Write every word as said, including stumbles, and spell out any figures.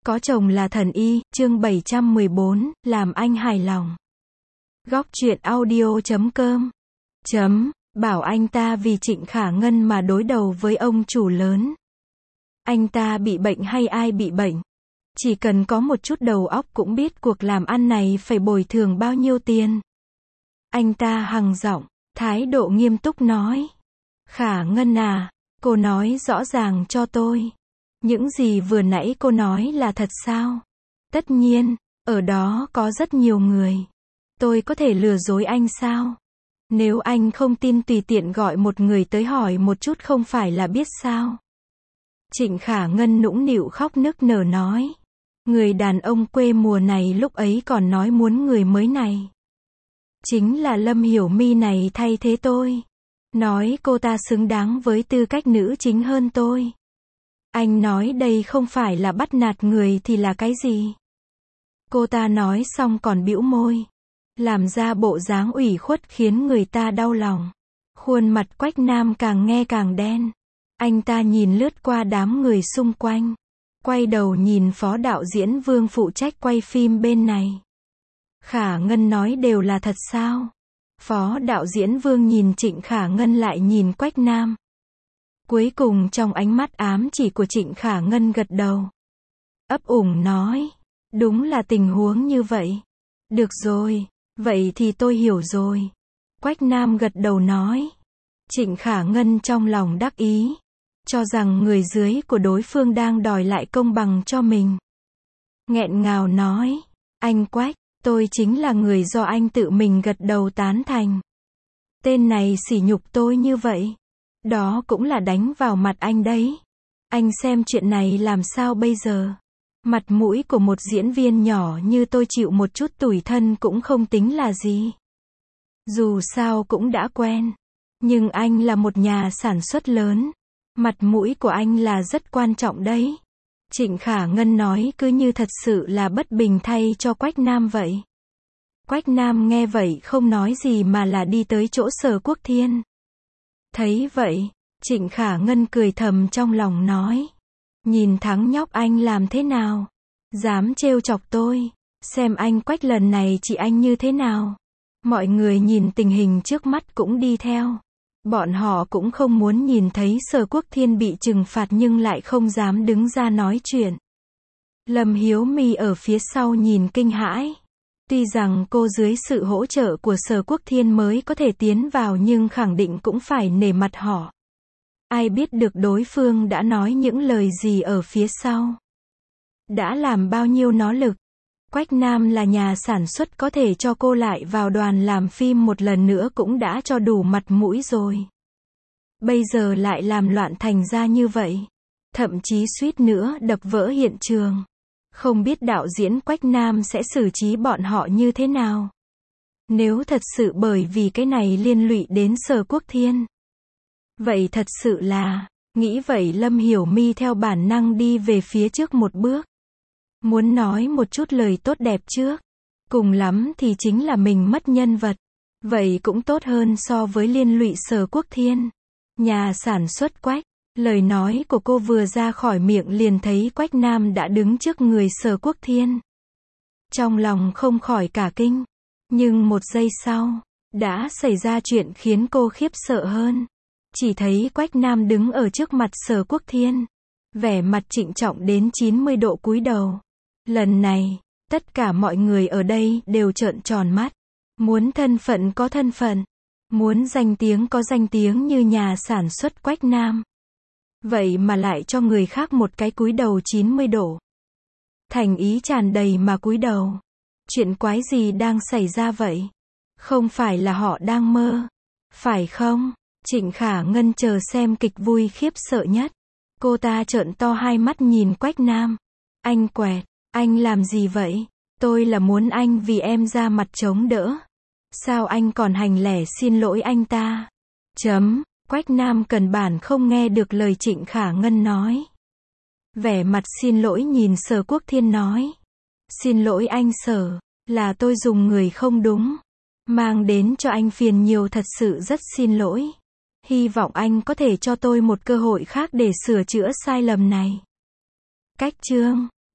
Có chồng là thần y, chương bảy trăm mười bốn, làm anh hài lòng. Góc truyện audio chấm com chấm, bảo anh ta vì Trịnh Khả Ngân mà đối đầu với ông chủ lớn. Anh ta bị bệnh hay ai bị bệnh? Chỉ cần có một chút đầu óc cũng biết cuộc làm ăn này phải bồi thường bao nhiêu tiền. Anh ta hằng giọng, thái độ nghiêm túc nói. Khả Ngân à, cô nói rõ ràng cho tôi. Những gì vừa nãy cô nói là thật sao? Tất nhiên, ở đó có rất nhiều người. Tôi có thể lừa dối anh sao? Nếu anh không tin tùy tiện gọi một người tới hỏi một chút không phải là biết sao? Trịnh Khả Ngân nũng nịu khóc nức nở nói. Người đàn ông quê mùa này lúc ấy còn nói muốn người mới này. Chính là Lâm Hiểu My này thay thế tôi. Nói cô ta xứng đáng với tư cách nữ chính hơn tôi. Anh nói đây không phải là bắt nạt người thì là cái gì? Cô ta nói xong còn bĩu môi. Làm ra bộ dáng ủy khuất khiến người ta đau lòng. Khuôn mặt Quách Nam càng nghe càng đen. Anh ta nhìn lướt qua đám người xung quanh. Quay đầu nhìn phó đạo diễn Vương phụ trách quay phim bên này. Khả Ngân nói đều là thật sao? Phó đạo diễn Vương nhìn Trịnh Khả Ngân lại nhìn Quách Nam. Cuối cùng trong ánh mắt ám chỉ của Trịnh Khả Ngân gật đầu. Ấp ủng nói. Đúng là tình huống như vậy. Được rồi, vậy thì tôi hiểu rồi. Quách Nam gật đầu nói. Trịnh Khả Ngân trong lòng đắc ý. Cho rằng người dưới của đối phương đang đòi lại công bằng cho mình. Nghẹn ngào nói. Anh Quách, tôi chính là người do anh tự mình gật đầu tán thành. Tên này sỉ nhục tôi như vậy. Đó cũng là đánh vào mặt anh đấy. Anh xem chuyện này làm sao bây giờ? Mặt mũi của một diễn viên nhỏ như tôi chịu một chút tủi thân cũng không tính là gì. Dù sao cũng đã quen. Nhưng anh là một nhà sản xuất lớn. Mặt mũi của anh là rất quan trọng đấy. Trịnh Khả Ngân nói cứ như thật sự là bất bình thay cho Quách Nam vậy. Quách Nam nghe vậy không nói gì mà là đi tới chỗ Sở Quốc Thiên. Thấy vậy, Trịnh Khả Ngân cười thầm trong lòng nói. Nhìn thắng nhóc anh làm thế nào? Dám trêu chọc tôi. Xem anh Quách lần này chị anh như thế nào? Mọi người nhìn tình hình trước mắt cũng đi theo. Bọn họ cũng không muốn nhìn thấy Sở Quốc Thiên bị trừng phạt nhưng lại không dám đứng ra nói chuyện. Lâm Hiếu My ở phía sau nhìn kinh hãi. Tuy rằng cô dưới sự hỗ trợ của Sở Quốc Thiên mới có thể tiến vào nhưng khẳng định cũng phải nể mặt họ. Ai biết được đối phương đã nói những lời gì ở phía sau. Đã làm bao nhiêu nỗ lực. Quách Nam là nhà sản xuất có thể cho cô lại vào đoàn làm phim một lần nữa cũng đã cho đủ mặt mũi rồi. Bây giờ lại làm loạn thành ra như vậy. Thậm chí suýt nữa đập vỡ hiện trường. Không biết đạo diễn Quách Nam sẽ xử trí bọn họ như thế nào. Nếu thật sự bởi vì cái này liên lụy đến Sở Quốc Thiên. Vậy thật sự là, nghĩ vậy Lâm Hiểu My theo bản năng đi về phía trước một bước. Muốn nói một chút lời tốt đẹp trước. Cùng lắm thì chính là mình mất nhân vật. Vậy cũng tốt hơn so với liên lụy Sở Quốc Thiên. Nhà sản xuất Quách. Lời nói của cô vừa ra khỏi miệng liền thấy Quách Nam đã đứng trước người Sở Quốc Thiên. Trong lòng không khỏi cả kinh. Nhưng một giây sau, đã xảy ra chuyện khiến cô khiếp sợ hơn. Chỉ thấy Quách Nam đứng ở trước mặt Sở Quốc Thiên. Vẻ mặt trịnh trọng đến chín mươi độ cúi đầu. Lần này, tất cả mọi người ở đây đều trợn tròn mắt. Muốn thân phận có thân phận. Muốn danh tiếng có danh tiếng như nhà sản xuất Quách Nam. Vậy mà lại cho người khác một cái cúi đầu chín mươi độ. Thành ý tràn đầy mà cúi đầu. Chuyện quái gì đang xảy ra vậy? Không phải là họ đang mơ. Phải không? Trịnh Khả Ngân chờ xem kịch vui khiếp sợ nhất. Cô ta trợn to hai mắt nhìn Quách Nam. Anh Quẹt, anh làm gì vậy? Tôi là muốn anh vì em ra mặt chống đỡ. Sao anh còn hành lẻ xin lỗi anh ta? Chấm. Quách Nam cần bản không nghe được lời Trịnh Khả Ngân nói. Vẻ mặt xin lỗi nhìn Sở Quốc Thiên nói. Xin lỗi anh Sở, là tôi dùng người không đúng. Mang đến cho anh phiền nhiều thật sự rất xin lỗi. Hy vọng anh có thể cho tôi một cơ hội khác để sửa chữa sai lầm này. Cách chương